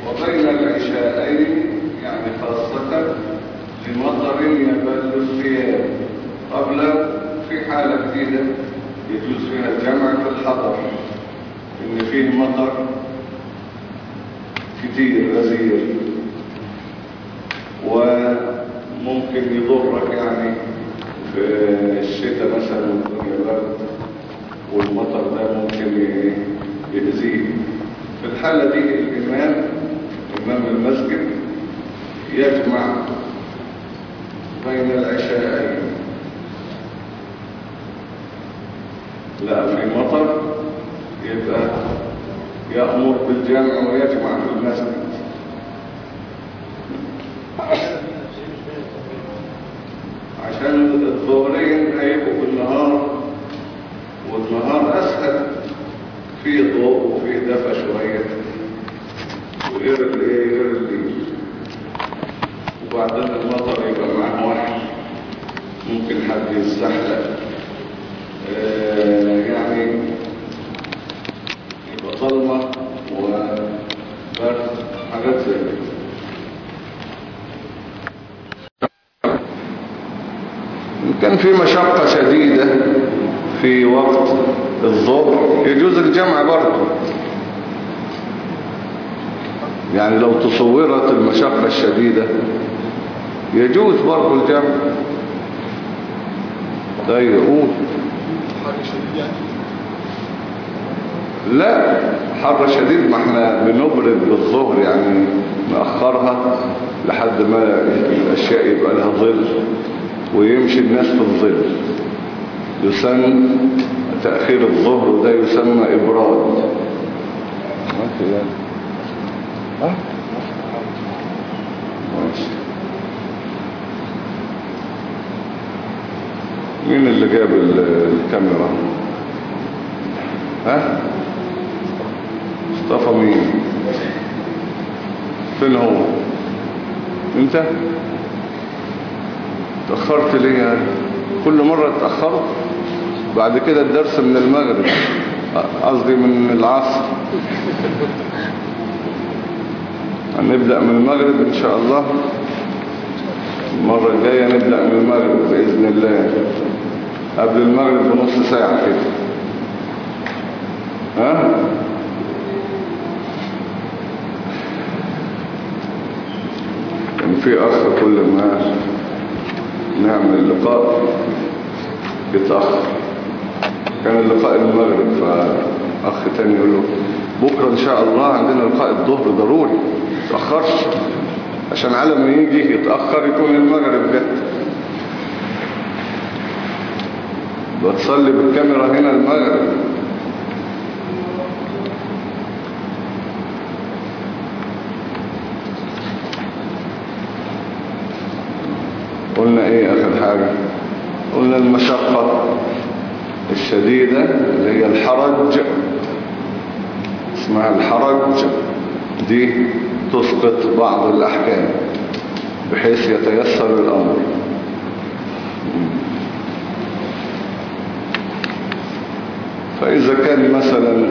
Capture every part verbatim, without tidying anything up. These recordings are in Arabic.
وبين العشاءين يعني خاصة لمطر يبل الثياب قبل في حالة جديدة يجوز فيها الجمع في الحضر إن فيه مطر كتير غزير وممكن يضرك يعني في الشتاء مثلا والدنيا برد والمطر ده ممكن يأذيه. في الحالة دي الإمام إمام المسجد يجمع بين العشاءين. لا في مطر يبقى يأمر بالجمع ويجمع في المسجد. عشان الظهرين هيبقوا بالنهار والنهار أسهل فيه ضوء وفيه دفى شوية وغير الايه غير الليل. وبعدين المطر يبقى معاه وحي ممكن حد يستحلق آه يعني يبقى ظلمة وبرد حاجات زي كده. كان في مشقة شديدة في وقت الظهر يجوز الجمع برضه، يعني لو تصورت المشقة الشديدة يجوز برضه الجمع. ده يقول حر شديد يعني؟ لا حر شديد ما احنا بنبرد بالظهر يعني نأخرها لحد ما الأشياء يبقى لها ظل ويمشي الناس في الظل. يسمى تأخير الظهر وده يسمى إبراد. ماشي يعني ها؟ ماشي. مين اللي جاب الكاميرا؟ ها؟ مصطفى مين؟ فين هو؟ انت؟ تأخرت ليه يعني؟ كل مرة تأخرت بعد كده الدرس من المغرب قصدي من العصر. هنبدأ من المغرب إن شاء الله. المرة الجاية نبدأ من المغرب بإذن الله قبل المغرب بنص ساعة كده. ها؟ كان في أخ كل ما نعمل لقاء يتأخر. كان اللقاء المغرب فأخ تاني يقول له بكرة إن شاء الله عندنا لقاء الظهر ضروري تأخرش عشان على ما يجي يتأخر يكون المغرب جت. بتصلي بالكاميرا هنا المغرب. قلنا ايه اخر حاجة؟ قلنا المشقة الشديدة اللي هي الحرج، اسمها الحرج دي تسقط بعض الأحكام بحيث يتيسر الأمر. فإذا كان مثلا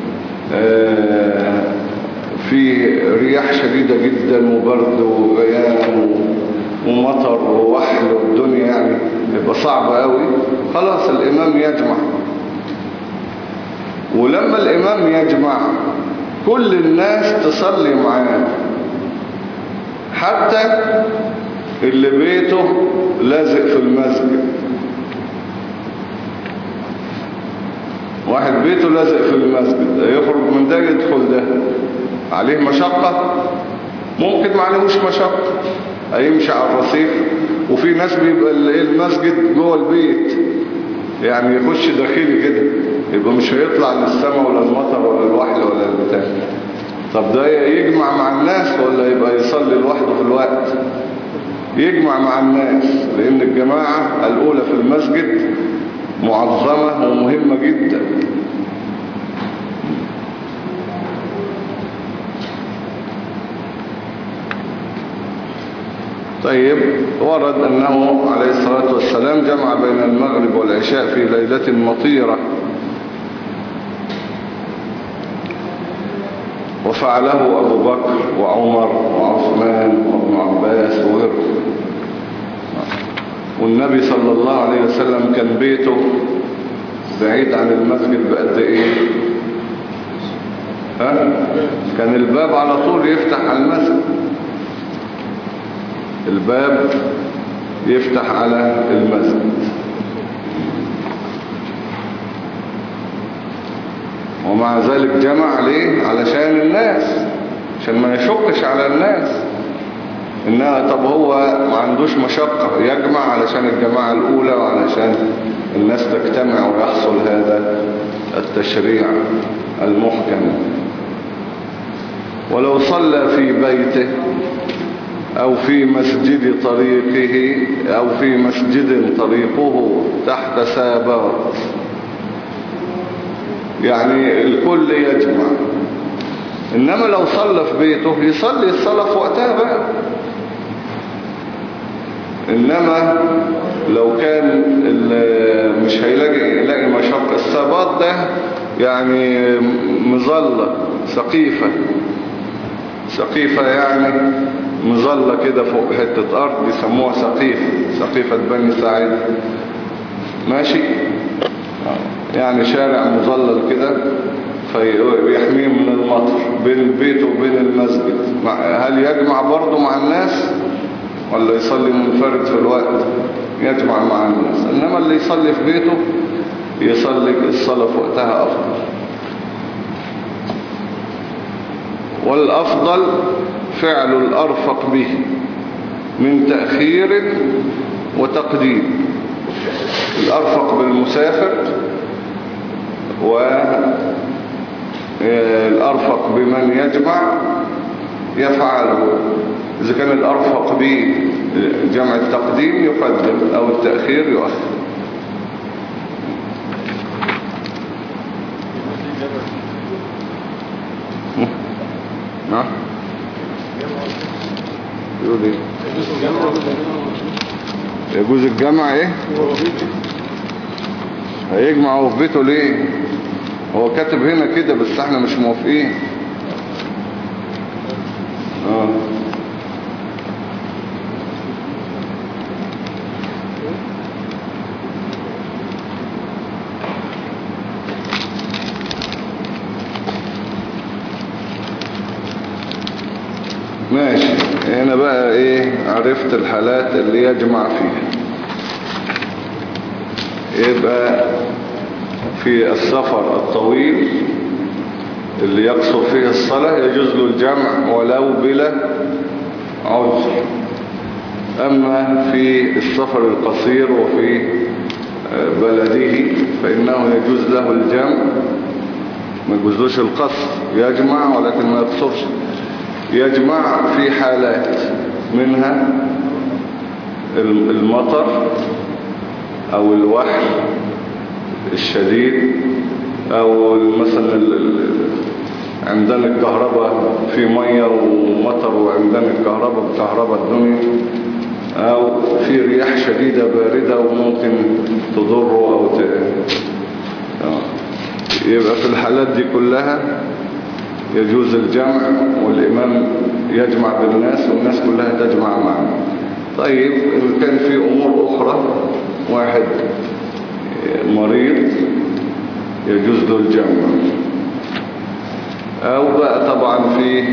في رياح شديدة جدا وبرد وغيام ومطر ووحل والدنيا يعني يبقى صعب قوي، خلاص الإمام يجمع. ولما الإمام يجمع كل الناس تصلي معاه حتى اللي بيته لازق في المسجد. واحد بيته لازق في المسجد يخرج من ده يدخل ده عليه مشقة؟ ممكن ما عليهوش مشقة، هيمشي على الرصيف. وفي ناس بيبقى المسجد جوه البيت يعني يخش داخلي كده يبقى مش هيطلع للسماء ولا المطر ولا الوحل ولا البتاع. طب ده يجمع مع الناس ولا يبقى يصلي لوحده في الوقت؟ يجمع مع الناس، لأن الجماعة الأولى في المسجد معظمة ومهمة جدا. طيب ورد أنه عليه الصلاة والسلام جمع بين المغرب والعشاء في ليلة مطيرة، وفعله أبو بكر وعمر وعثمان وابن عباس وغيرهم. والنبي صلى الله عليه وسلم كان بيته بعيد عن المسجد بقد ايه؟ ها؟ كان الباب على طول يفتح على المسجد، الباب يفتح على المسجد. ومع ذلك جمع ليه؟ علشان الناس، عشان ما يشقش على الناس. إنها طب هو ما عندوش مشقة، يجمع علشان الجماعة الأولى وعلشان الناس تجتمع ويحصل هذا التشريع المحكم. ولو صلى في بيته أو في مسجد طريقه أو في مسجد طريقه تحت سابات، يعني الكل يجمع. إنما لو صلى في بيته يصلي الصلاة في وقتها بقى. إنما لو كان مش هيلاقي يلاقي مشقة، السابات ده يعني مظلة سقيفة، سقيفة يعني مظلة كده فوق حتة أرض يسموها سقيفة، سقيفة بني سعيد، ماشي، يعني شارع مظلل كده فيحميه من المطر بين البيت وبين المسجد. هل يجمع برضه مع الناس ولا يصلي منفرد في الوقت؟ يجمع مع الناس. إنما اللي يصلي في بيته يصلي الصلاة في وقتها أفضل. والأفضل فعل الأرفق به من تأخير وتقديم. الأرفق بالمسافر والأرفق بمن يجمع يفعله. إذا كان الأرفق به جمع التقديم يقدم أو التأخير يؤخر. نعم يقول ايه؟ يجوز الجمع ايه؟ هيجمعوا في بيته ليه؟ هو كاتب هنا كده بس احنا مش موافقين. اه ماشي. هنا بقى ايه؟ عرفت الحالات اللي يجمع فيها. يبقى في السفر الطويل اللي يقصر فيه الصلاة يجوز له الجمع ولو بلا عذر. أما في السفر القصير وفي بلده فإنه يجوز له الجمع، ما يجوزلوش القصر، يجمع ولكن ما يقصرش. يجمع في حالات منها المطر أو الوحل الشديد، أو مثلا عندنا الكهرباء في مية ومطر وعندنا الكهرباء بكهرباء الدنيا، أو في رياح شديدة باردة وممكن تضره أو ت... يبقى في الحالات دي كلها يجوز الجمع، والإمام يجمع بالناس والناس كلها تجمع معه. طيب إن كان في أمور أخرى، واحد مريض يجوز له الجمع، أو بقى طبعا في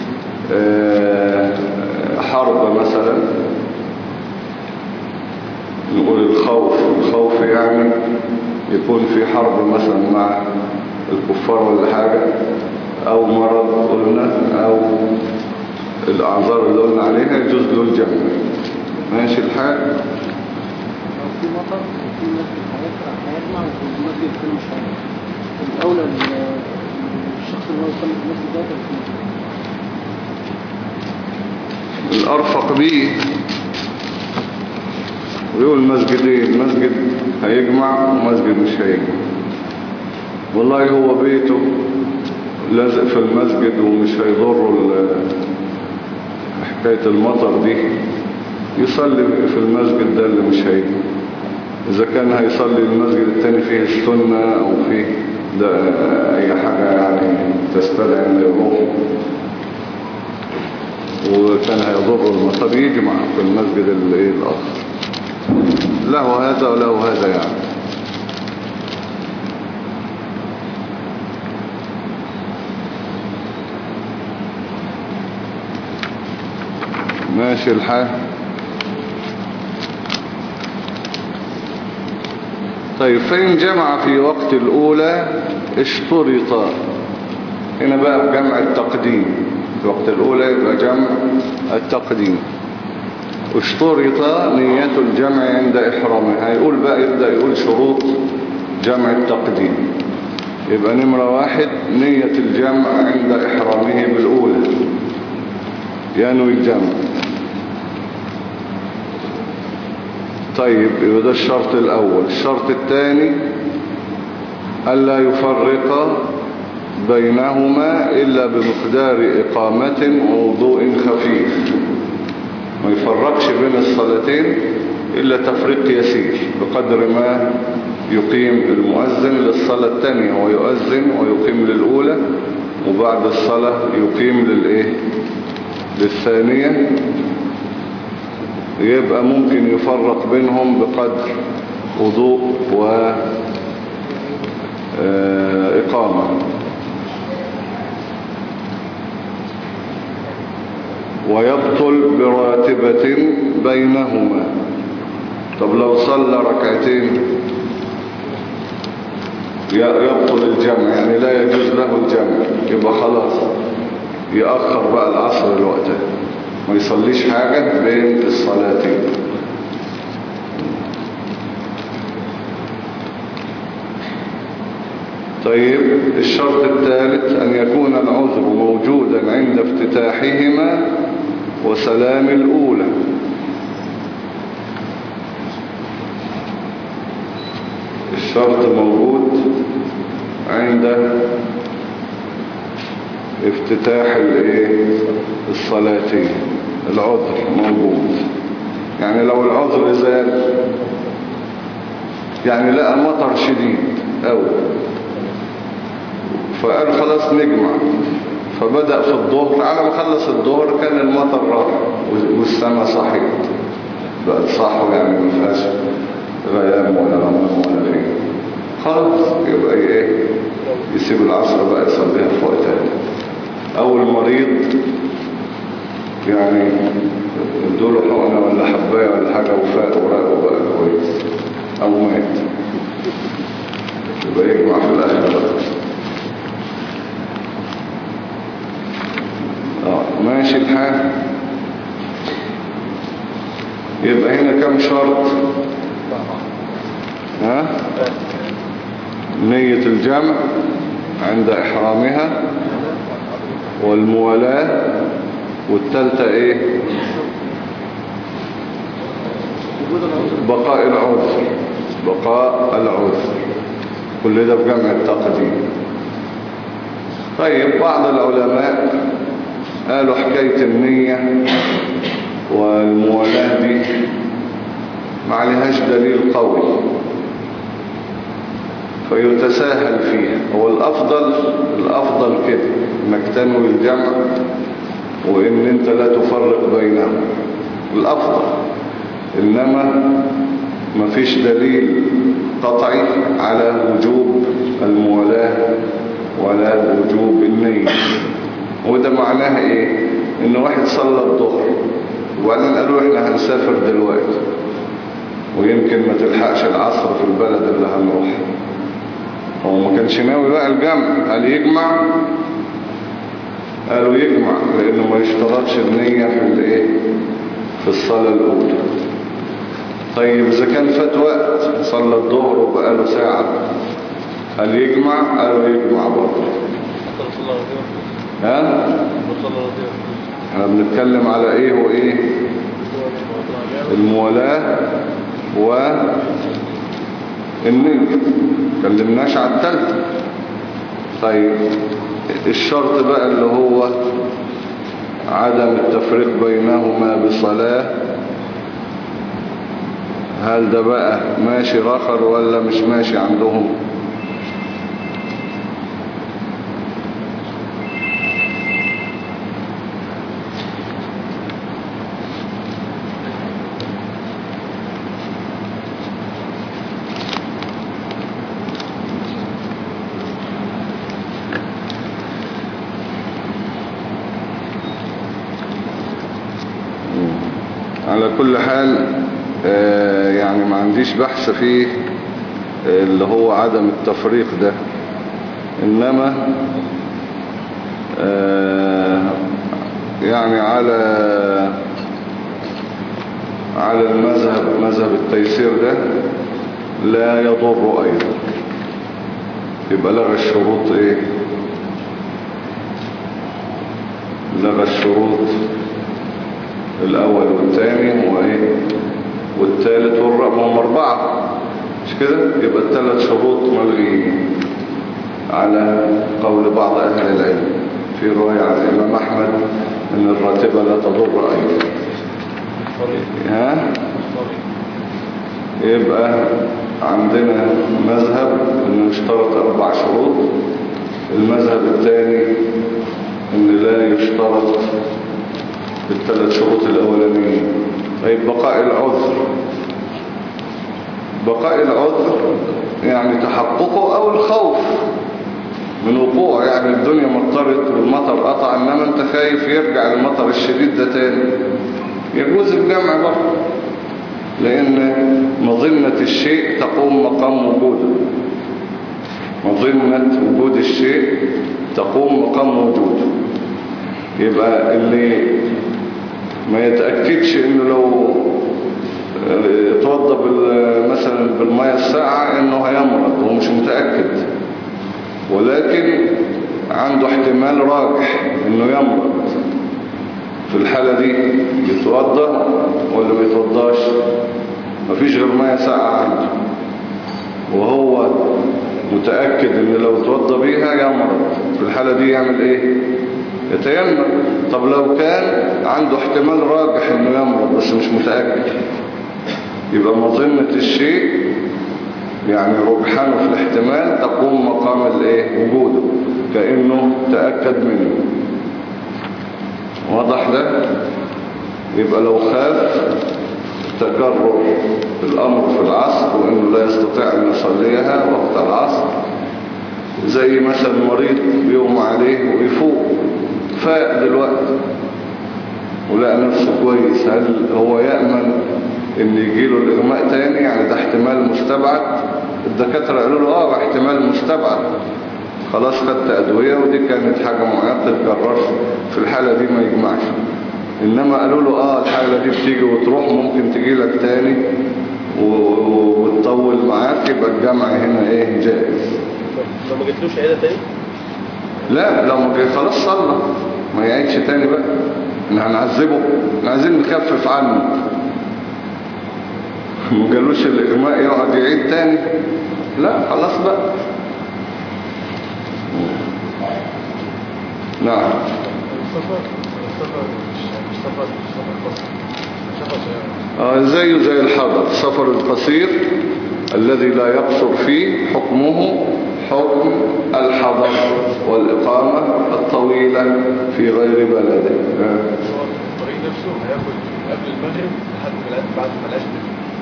حرب مثلا، نقول الخوف الخوف يعني يكون في حرب مثلا مع الكفار ولا حاجة، أو مرض قلنا، أو الأعذار اللي قلنا عليها يجوز له الجمع. ماشي الحال. لو في مطر وفي مسجد هيقرأ هيجمع وفي المسجد كله مش هيجمع، الأولى الشخص اللي هو يصلي في المسجد ده في الأرفق بيه ويقول مسجدين، مسجد هيجمع ومسجد مش هيجمع. والله هو بيته لازق في المسجد ومش هيضره حكاية المطر دي، يصلي في المسجد ده اللي مش هيجمع. إذا كان هيصلي المسجد التاني فيه السنة أو فيه ده اي حاجة يعني تستدعي انه يروح وكان هيضر المطر يجمع في المسجد الايه الاخر، له هذا وله هذا يعني. ماشي الحال. طيب فإن جمع في وقت الأولى اشترط، هنا بقى بجمع التقديم، في وقت الأولى يبقى جمع التقديم. اشترط نية الجمع عند إحرامه، هيقول بقى يبدأ يقول شروط جمع التقديم. يبقى نمرة واحد نية الجمع عند إحرامه بالأولى، ينوي الجمع. طيب يبقى ده الشرط الأول. الشرط الثاني ألا يفرق بينهما إلا بمقدار إقامة ووضوء خفيف، ما يفرقش بين الصلاتين إلا تفريق يسير بقدر ما يقيم المؤذن للصلاة الثانية ويؤذن ويقيم للأولى، وبعد الصلاة يقيم للإيه للثانية، يبقى ممكن يفرق بينهم بقدر وضوء وإقامة. ويبطل براتبة بينهما. طب لو صلى ركعتين يبطل الجمع، يعني لا يجوز له الجمع، يبقى خلاص يأخر بقى العصر الوقت، ما يصليش حاجة بين الصلاتين. طيب الشرط الثالث أن يكون العذر موجودا عند افتتاحهما وسلام الأولى. الشرط موجود عند افتتاح الصلاتين، العذر موجود. يعني لو العذر زال، يعني لقى مطر شديد أو فقال خلاص نجمع، فبدأ في الظهر، على ما خلص الظهر كان المطر راح والسماء صحيت بقت صحو، يعني ما فيهاش غيام ولا رمام ولا فيه، خلاص يبقى ايه يسيب العصر بقى يصليها في وقتها. او المريض يعني ادوله حقنه ولا حبايه ولا حاجه وفاق وراقه بقى كويس، او مات يبقى يجمع في الاخر بقى. اه ماشي الحال. يبقى هنا كم شرط؟ ها نية الجمع عند إحرامها، والموالاة، والثالثة ايه بقاء العذر، بقاء العذر، كل ده بجمع التقديم. طيب بعض العلماء قالوا حكاية النية والموالاة دي ما عليهاش دليل قوي فيتساهل فيها. هو الأفضل الأفضل كده انك تنوي الجمع وان انت لا تفرق بينهم، الأفضل. إنما ما فيش دليل قطعي على وجوب الموالاة ولا وجوب النية. وده معناه ايه؟ ان واحد صلى الظهر وبعدين قالوا احنا هنسافر دلوقتي ويمكن ما تلحقش العصر في البلد اللي هنروح، هو ما كانش ناوي بقى الجمع، هل يجمع؟ قالوا يجمع لانه ما يشترطش النية في الايه في الصلاة الاولى. طيب اذا كان فات وقت صلى الظهر وبقى له ساعة هل يجمع؟ قالوا يجمع برضه. ها احنا بنتكلم على ايه وايه؟ الموالاة والنية، مكلمناش على التالتة. طيب الشرط بقى اللي هو عدم التفريق بينهما بصلاة، هل ده بقى ماشي رخر ولا مش ماشي عندهم؟ على كل حال آه يعني ما عنديش بحث فيه آه اللي هو عدم التفريق ده، إنما آه يعني على على المذهب مذهب التيسير ده لا يضر أيضا، يبقى لغى الشروط ايه، لغى الشروط الاول والثاني وايه والثالث والرابع، هم اربعة مش كده، يبقى الثلاث شروط ملغيين على قول بعض اهل العلم. في رواية عن الامام احمد ان الراتبة لا تضر ايضا. ها يبقى عندنا مذهب انه يشترط اربع شروط، المذهب الثاني ان لا يشترط الثلاث شروط الاولانيين. طيب بقاء العذر، بقاء العذر يعني تحققه او الخوف من وقوع، يعني الدنيا مطرت والمطر قطع انما انت خايف يرجع المطر الشديد ده تاني، يجوز الجمع برضه، لأن مظنة الشيء تقوم مقام وجوده، مظنة وجود الشيء تقوم مقام وجوده. يبقى اللي ما يتأكدش انه لو يتوضى مثلا بالمياه الساقعة انه هيمرض، هو مش متأكد ولكن عنده احتمال راجح انه يمرض، في الحالة دي يتوضى ولا ما يتوضاش؟ مفيش غير مياه ساقعة عنده وهو متأكد ان لو توضى بيها يمرض، في الحالة دي يعمل ايه؟ يتيمم. طب لو كان عنده احتمال راجح انه يمرض بس مش متأكد، يبقى مظنة الشيء يعني رجحانه في الاحتمال تقوم مقام الايه؟ وجوده، كأنه تأكد منه. واضح ده؟ يبقى لو خاف تكرر الأمر في العصر وإنه لا يستطيع أن يصليها وقت العصر، زي مثلا مريض بيغمى عليه ويفوق، فاق دلوقتي ولقى نفسه كويس، هل هو يأمن إن يجيله الإغماء تاني؟ يعني ده احتمال مستبعد. الدكاترة قالوا له اه احتمال مستبعد، خلاص خدت أدوية ودي كانت حاجة معينة تتكررش، في الحالة دي ما يجمعش. إنما قالوا له اه الحالة دي بتيجي وتروح، ممكن تجي لك تاني وتطول معاك، يبقى الجمع هنا ايه؟ جائز. لو ما جتلوش عيادة تاني؟ لا لو ما جت خلاص صلى، ما يعيدش تاني بقى، احنا هنعذبه، احنا عايزين نخفف عنه. ما جالوش الإغماء يقعد يعيد تاني؟ لا خلاص بقى. نعم. السفر السفر مش سفر سفر قصير، سفر آه زيه زي الحضر، السفر القصير الذي لا يقصر فيه حكمه حكم الحضر والإقامة الطويلة في غير بلده. الطريق نفسه هياخد قبل المغرب لحد ما العيد، بعد ما العيد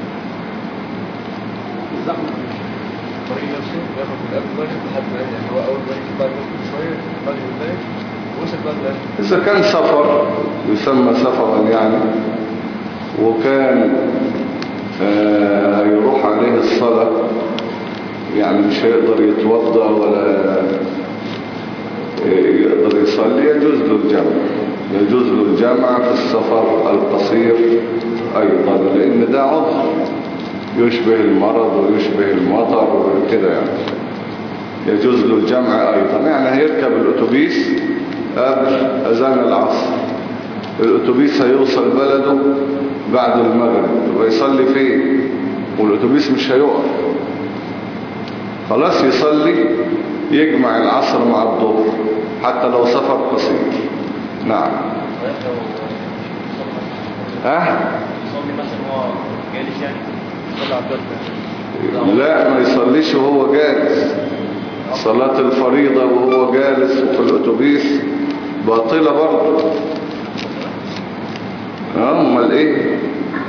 الزحمة الطريق نفسه هياخد من قبل المغرب لحد ما العيد، يعني هو أول ما يجي بعد المغرب شوية بعد المغرب وصل بعد العيد. إذا كان سفر يسمى سفرا يعني، وكان آه يروح عليه الصلاة يعني مش هيقدر يتوضأ ولا يقدر يصلي، يجوز له الجمع، يجوز له الجمع في السفر القصير أيضا، لأن ده عذر يشبه المرض ويشبه المطر وكده يعني، يجوز له الجمع أيضا. يعني هيركب الأتوبيس قبل أذان العصر، الأتوبيس هيوصل بلده بعد المغرب ويصلي فين؟ والأتوبيس مش هيقف، خلاص يصلي يجمع العصر مع الظهر حتى لو سفر قصير. نعم. ها؟ يصلي مثلا هو جالس يعني يصلي على الجنب؟ لا ما يصليش وهو جالس، صلاة الفريضة وهو جالس في الأتوبيس باطلة برضه. اه امال ايه؟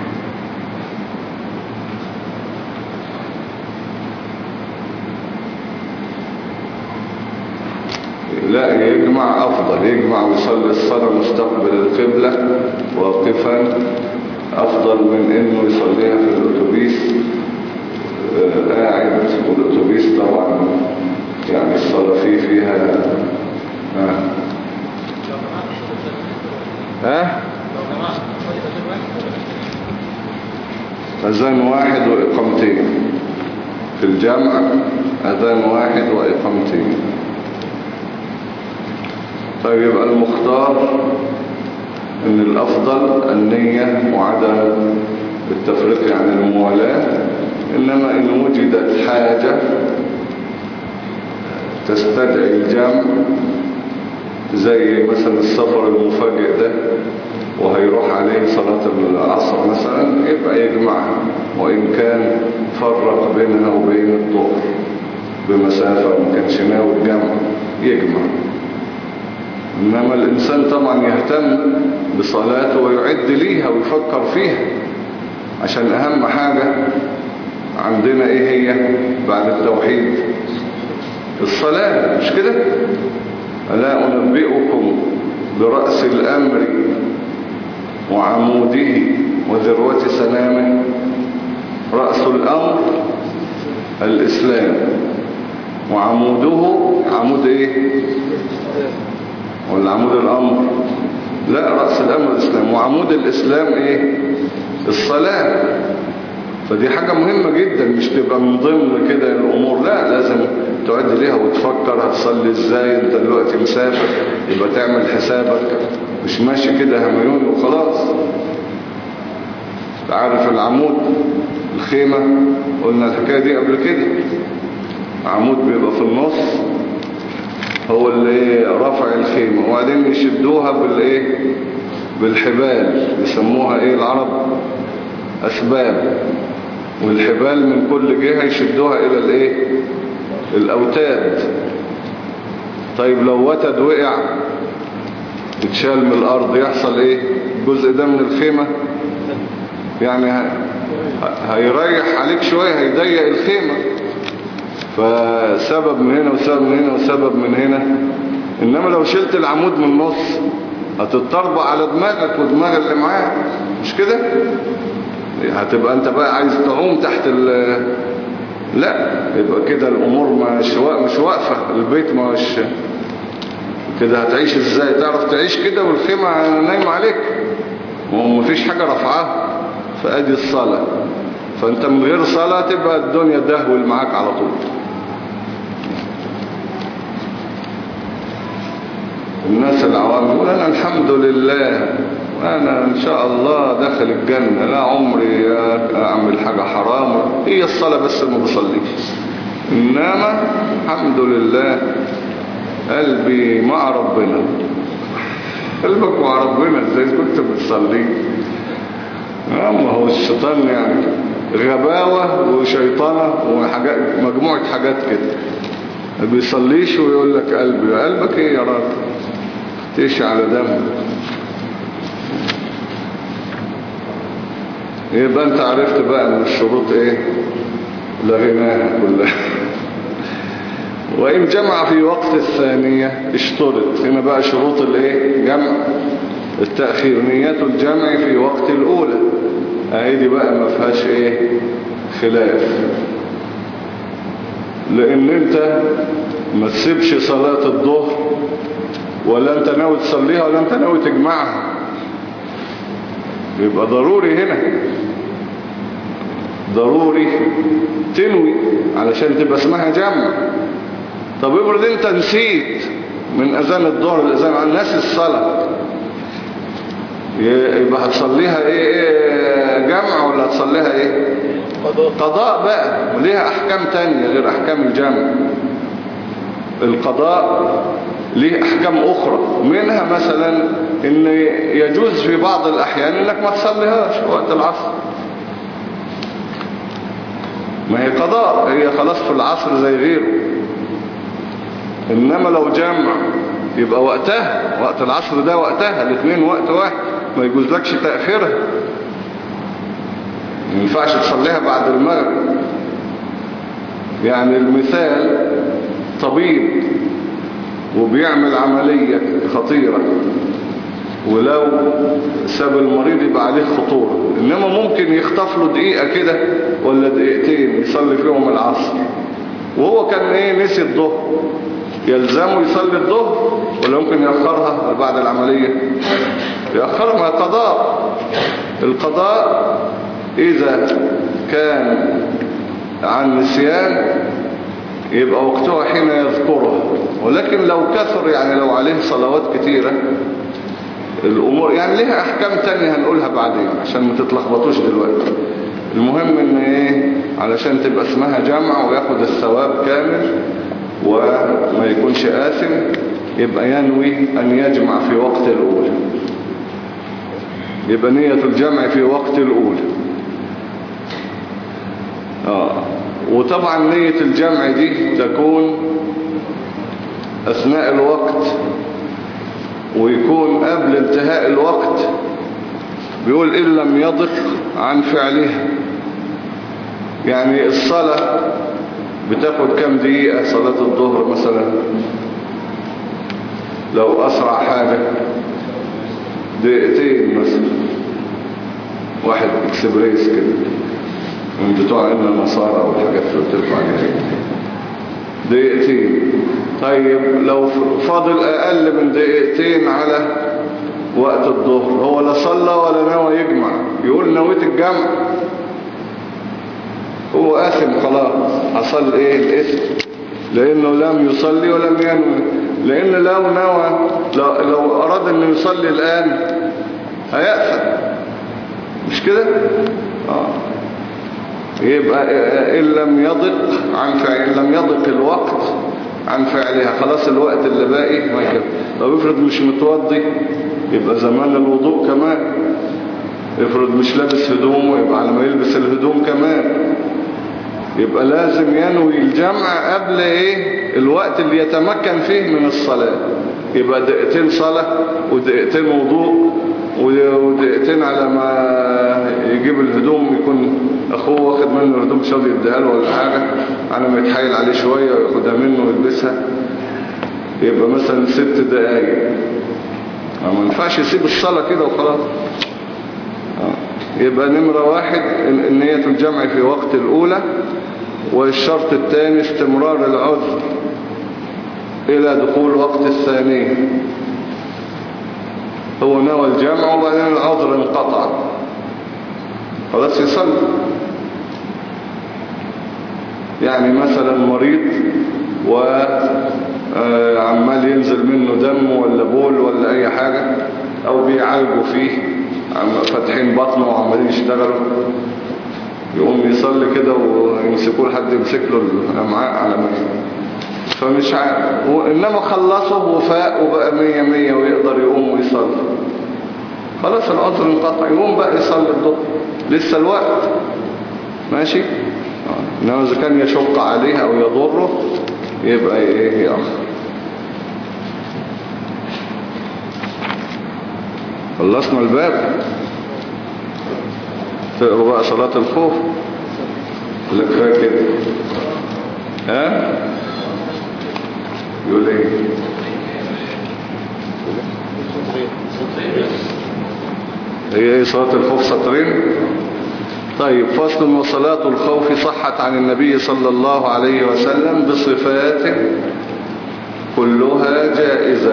لا يجمع أفضل، يجمع ويصلي الصلاة مستقبل القبلة واقفا أفضل من إنه يصليها في الأتوبيس آه، قاعد، والأتوبيس طبعا يعني الصلاة فيه فيها آه. ها أذان واحد وإقامتين في الجامع، أذان واحد وإقامتين. طيب يبقى المختار ان الافضل النية وعدم التفريق عن الموالاة، انما ان وجدت حاجة تستدعي الجمع زي مثلا السفر المفاجئ ده وهيروح عليه صلاة العصر مثلا، يبقى يجمعها، وإن كان فرق بينها وبين الظهر بمسافة وما كانش ناوي الجمع يجمع. إنما الإنسان طبعا يهتم بصلاته ويعد ليها ويفكر فيها، عشان أهم حاجة عندنا إيه هي بعد التوحيد؟ الصلاة، مش كده؟ ألا أنبئكم برأس الأمر وعموده وذروة سنامه؟ رأس الأمر الإسلام، وعموده عمود إيه؟ ولا عمود الأمر؟ لا، رأس الأمر الإسلام، وعمود الإسلام إيه؟ الصلاة. فدي حاجة مهمة جدا، مش تبقى من ضمن كده الأمور، لا، لازم تعد ليها وتفكر هتصلي إزاي. أنت دلوقتي مسافر يبقى تعمل حسابك، مش ماشي كده هميون وخلاص. تعرف العمود الخيمة، قلنا الحكاية دي قبل كده، عمود بيبقى في النص هو اللي رفع الخيمة، وبعدين يشدوها بالايه؟ بالحبال، يسموها ايه العرب؟ اسباب. والحبال من كل جهة يشدوها الى الايه؟ الاوتاد. طيب لو وتد وقع اتشال من الارض يحصل ايه؟ الجزء ده من الخيمة يعني هيريح عليك شوية، هيضيق الخيمة، فسبب من هنا وسبب من هنا وسبب من هنا. إنما لو شلت العمود من النص هتتطربق على دماغك ودماغ اللي معاك، مش كده؟ هتبقى انت بقى عايز تعوم تحت ال لا، يبقى كده الأمور مش مش واقفة، البيت مش كده. هتعيش ازاي؟ تعرف تعيش كده والخيمة نايمة عليك ومفيش حاجة رفعها؟ فأدي الصلاة. فأنت من غير صلاة تبقى الدنيا دهول معاك على طول. الناس العوام يقول أنا الحمد لله وأنا إن شاء الله داخل الجنة، لا عمري أعمل حاجة حرام، هي الصلاة بس ما بصليش. إنما الحمد لله قلبي مع ربنا. قلبك مع ربنا ازاي كنت بتصلي؟ ما هو الشيطان يعني غباوة وشيطانة وحاجات، مجموعة حاجات كده. ما بيصليش ويقول لك قلبي، قلبك ايه يا راجل؟ تيش على دم. يبقى انت عرفت بقى ان الشروط ايه؟ لغيناها كلها. وإن جمع في وقت الثانية اشترط. هنا بقى شروط الايه؟ جمع التأخير. نية الجمع في وقت الأولى، اهي دي بقى ما فيهاش ايه؟ خلاف. لأن انت ما تسيبش صلاة الظهر ولا انت ناوي تصليها ولا انت ناوي تجمعها، يبقى ضروري هنا ضروري تنوي علشان تبقى اسمها جمع. طب افرض انت نسيت من اذان الظهر الاذان عن ناس الصلاة، يبقى هتصليها ايه, إيه جمع ولا هتصليها ايه؟ قضاء. قضاء بقى، وليها احكام تانية غير احكام الجمع. القضاء ليه احكام اخرى، منها مثلا ان يجوز في بعض الاحيان انك ما تصليهاش وقت العصر، ما هي قضاء، هي خلاص في العصر زي غيره. انما لو جمع يبقى وقتها، وقت العصر ده وقتها، الاثنين وقت واحد، ما يجوز لكش تأخيرها. ما ينفعش تصليها بعد المغرب. يعني المثال طبيب وبيعمل عملية خطيرة ولو ساب المريض يبقى عليه خطورة. إنما ممكن يخطف له دقيقة كده ولا دقيقتين يصلي فيهم العصر، وهو كان ايه نسي الظهر، يلزمه يصلي الظهر ولا ممكن يأخرها بعد العملية؟ يأخرها، ما قضاء. القضاء إذا كان عن نسيان يبقى وقتها حين يذكرها، ولكن لو كثر يعني لو عليه صلوات كتيرة الأمور يعني لها أحكام تانية هنقولها بعدين عشان ما تتلخبطوش دلوقتي. المهم ان ايه علشان تبقى اسمها جمع وياخد الثواب كامل وما يكونش آثم، يبقى ينوي أن يجمع في وقت الأولى، يبقى نية الجمع في وقت الأولى. آه. وطبعا نية الجمع دي تكون أثناء الوقت ويكون قبل انتهاء الوقت. بيقول إن لم يضق عن فعلها، يعني الصلاة بتاخد كم دقيقة؟ صلاة الظهر مثلا لو أسرع حاجة دقيقتين مثلا، واحد اكسبريس كده من بتوع إن النصارى والحاجات اللي بترفع عليها دقيقتين. طيب لو فاضل أقل من دقيقتين على وقت الظهر، هو لا صلى ولا نوى يجمع، يقول نويت الجمع، هو آثم خلاص، حصل ايه الاسم؟ لانه لم يصلي ولم ينوي. لان لو نوى لو, لو اراد انه يصلي الان هيأثم، مش كده؟ اه يبقى ان لم يضق عن فعل، ان لم يضق الوقت عن فعلها، خلاص الوقت اللي باقي ما كده. لو افرض مش متوضي يبقى زمان الوضوء كمان، افرض مش لابس هدوم يبقى على ما يلبس الهدوم كمان، يبقى لازم ينوي الجمع قبل ايه الوقت اللي يتمكن فيه من الصلاة. يبقى دقيقتين صلاة ودقيقتين وضوء ودقيقتين على ما يجيب الهدوم، يكون اخوه واخد منه الهدوم مش راضي يديها له ولا حاجة، على ما يتحايل عليه شوية وياخدها منه ويلبسها، يبقى مثلا ست دقايق. ما ينفعش يسيب الصلاة كده وخلاص. يبقى نمرة واحد نية الجمع في وقت الأولى. والشرط الثاني استمرار العذر إلى دخول وقت الثاني. هو نوى الجمع وبعدين العذر انقطع، خلاص يصلي. يعني مثلا مريض وعمال ينزل منه دم ولا بول ولا أي حاجة، أو بيعالجوا فيه فاتحين بطنه وعمالين يشتغلوا، يقوم يصلي كده ويمسكوه لحد يمسك له الامعاء على مكان، فمش عارف، وإنما خلصه وفاق وبقى مية مية ويقدر يقوم ويصلي، خلاص العذر انقطع، يقوم بقى يصلي الظهر، لسه الوقت ماشي. إنما إذا كان يشق عليه أو يضره يبقى إيه يأخر. خلصنا الباب، تقروا بقى صلاة الخوف اللي كفاية كده. ها يقول ايه؟ هي ايه صلاة الخوف؟ سطرين. طيب فصل. وصلاة الخوف صحت عن النبي صلى الله عليه وسلم بصفات كلها جائزة.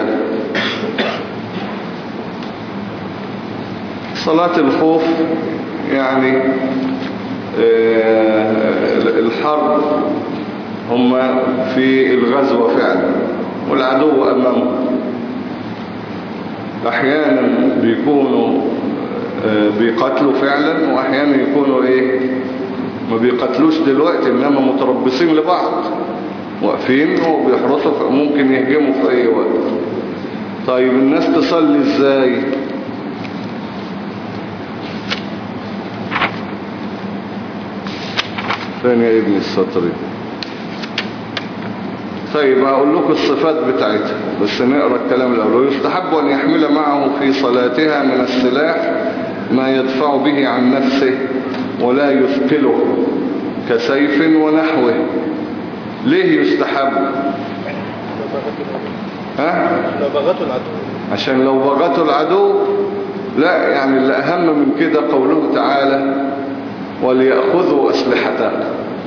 صلاة الخوف يعني الحرب، هم في الغزوة فعلا والعدو أمامهم، أحيانا بيكونوا بيقتلوا فعلا وأحيانا يكونوا إيه ما بيقتلوش دلوقتي، إنما متربصين لبعض، واقفين وبيحرسوا، ممكن يهجموا في أي وقت. طيب الناس تصلي إزاي؟ فين يا ابن السطري؟ طيب هقول لكم الصفات بتاعتها بس نقرأ الكلام الأول. يستحب أن يحمل معه في صلاتها من السلاح ما يدفع به عن نفسه ولا يثقله كسيف ونحوه. ليه يستحب؟ ها؟ لو بغته العدو عشان لو بغته العدو لا، يعني اللي أهم من كده قوله تعالى وليأخذوا أسلحتهم،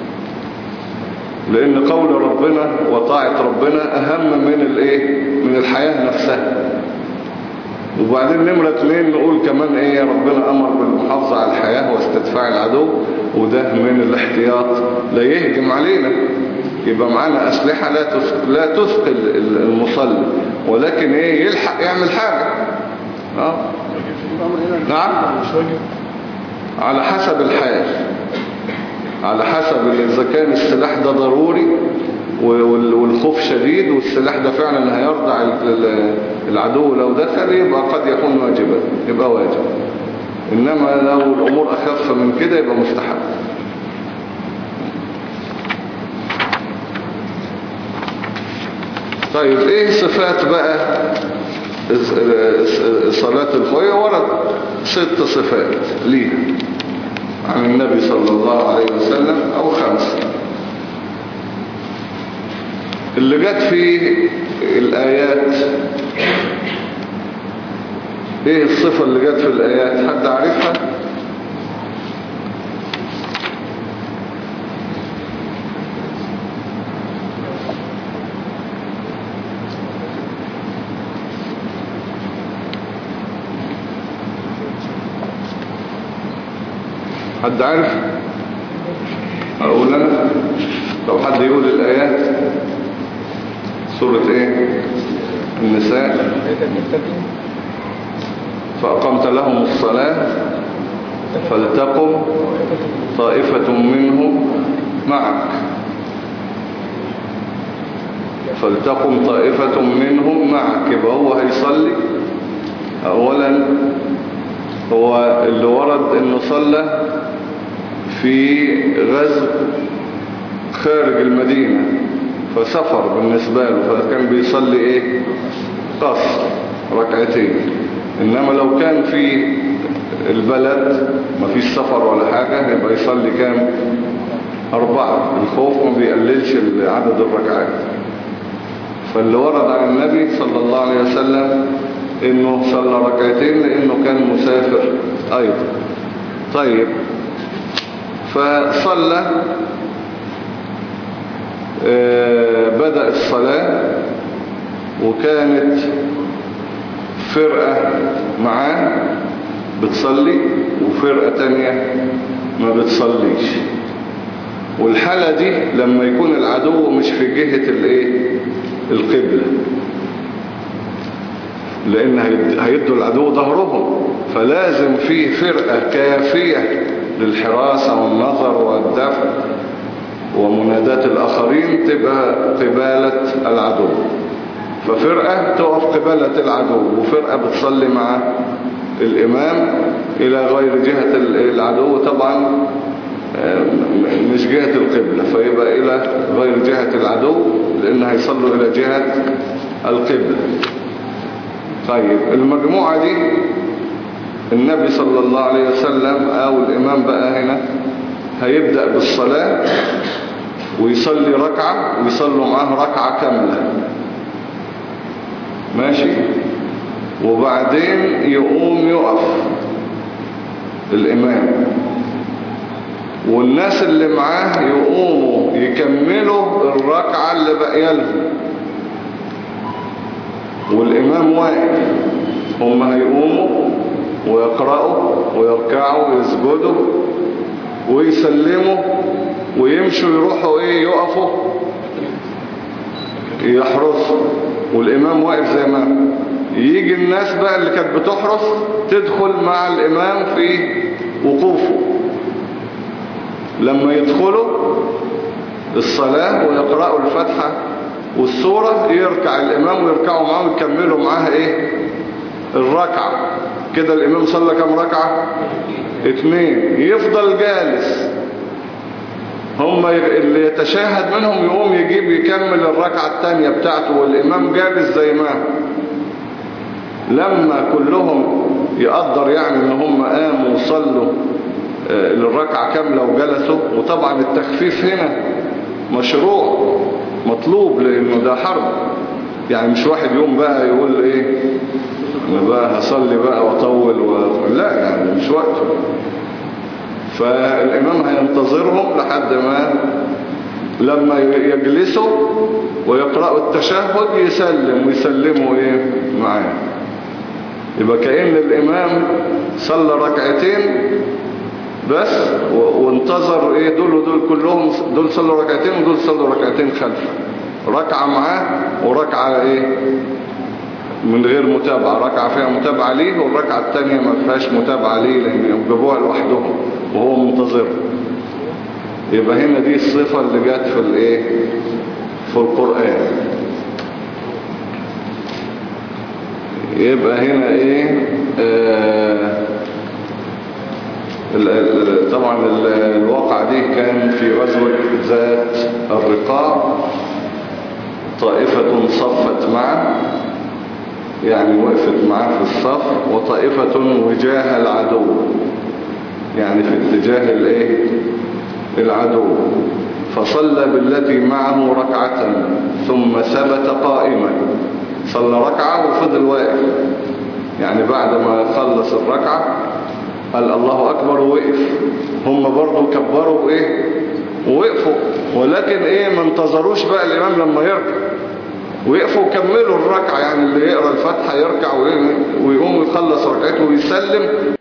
لأن قول ربنا وطاعة ربنا أهم من الإيه؟ من الحياة نفسها. وبعدين نمرة اتنين نقول كمان إيه؟ ربنا أمر بالمحافظة على الحياة واستدفاع العدو، وده من الاحتياط لا يهجم علينا. يبقى معانا أسلحة لا تثقل, لا تثقل المصلي، ولكن إيه؟ يلحق يعمل حاجة. آه. نعم، على حسب الحال، على حسب إذا كان السلاح ده ضروري والخوف شديد والسلاح ده فعلا هيرضع العدو لو دخل، يبقى قد يكون واجبا، يبقى واجب. إنما لو الأمور أخف من كده يبقى مستحب. طيب إيه صفات بقى صلاة الخوف؟ ورد ست صفات ليها عن النبي صلى الله عليه وسلم أو خمسة اللي جت في الآيات. ايه الصفة اللي جت في الآيات؟ حد عارفها؟ حد عارف؟ أقول أنا؟ لو حد يقول الآيات. سورة ايه؟ النساء. فأقمت لهم الصلاة فلتقم طائفة منهم معك فلتقم طائفة منهم معك. يبقى هو هيصلي أولا، هو اللي ورد انه صلى في غزو خارج المدينة فسفر بالنسبة له، فكان بيصلي ايه؟ قصر ركعتين. انما لو كان في البلد ما فيش سفر ولا حاجة يبقى يصلي كام؟ اربعة. الخوف ما بيقللش عدد الركعات. فاللي ورد عن النبي صلى الله عليه وسلم انه صلى ركعتين لانه كان مسافر ايضا. طيب، فصلى بدأ الصلاة وكانت فرقة معاه بتصلي وفرقة تانية ما بتصليش. والحالة دي لما يكون العدو مش في جهة الايه؟ القبلة، لان هيدوا العدو ظهرهم، فلازم في فرقة كافية للحراسة والنظر والدفع ومنادات الآخرين تبقى قبالة العدو. ففرقة تقف قبالة العدو وفرقة بتصلي مع الإمام إلى غير جهة العدو، طبعا مش جهة القبلة، فيبقى إلى غير جهة العدو لأن هيصلوا إلى جهة القبلة. طيب، المجموعة دي النبي صلى الله عليه وسلم أو الإمام بقى هنا هيبدأ بالصلاة ويصلي ركعة ويصلوا معاه ركعة كاملة، ماشي؟ وبعدين يقوم يقف الإمام والناس اللي معاه يقوموا يكملوا الركعة اللي بقية لهم والإمام واقف. هم هيقوموا ويقرأوا ويركعوا ويسجدوا ويسلموا ويمشوا يروحوا ايه؟ يقفوا يحرسوا والإمام واقف زي ما يجي الناس بقى اللي كانت بتحرس تدخل مع الإمام في وقوفه. لما يدخلوا الصلاة ويقرأوا الفاتحة والسورة يركع الإمام ويركعوا معاه ويكملوا معاه ايه؟ الركعة. كده الإمام صلى كم ركعة؟ اتنين. يفضل جالس، هم اللي يتشاهد منهم يقوم يجيب يكمل الركعة التانية بتاعته والإمام جالس زي ما لما كلهم يقدر يعني ان هم قاموا وصلوا الركعة كاملة وجلسوا. وطبعا التخفيف هنا مشروع مطلوب لانه ده حرب، يعني مش واحد يوم بقى يقول ايه انا بقى هصلي بقى واطول و... لا يعني مش وقته. فالامام هينتظرهم لحد ما لما يجلسوا ويقرأوا التشهد يسلم ويسلموا ايه معاه. يبقى كأن الامام صلى ركعتين بس وانتظر ايه دول ودول كلهم، دول صلوا ركعتين ودول صلوا ركعتين خلفه، ركعة معاه وركعة ايه من غير متابعة، ركعة فيها متابعة ليه والركعة التانية ما فيهاش متابعة ليه لان يجيبوها لوحدهم وهو منتظر. يبقى هنا دي الصفة اللي جت في الايه في القرآن. يبقى هنا ايه آه طبعا الواقعة دي كان في غزوة ذات الرقاع، طائفة صفت معه يعني وقفت معه في الصف، وطائفة وجاه العدو يعني في اتجاه الايه العدو، فصلى بالتي معه ركعة ثم ثبت قائما. صلى ركعة وفضل واقف، يعني بعد ما خلص الركعة قال الله أكبر ووقف، هم برضو كبروا ايه ووقفوا، ولكن ايه ما انتظروش بقى الامام لما يركع، ويقفوا وكملوا الركعة. يعني اللي يقرأ الفاتحة يركع ويقوم يخلص ركعته ويسلم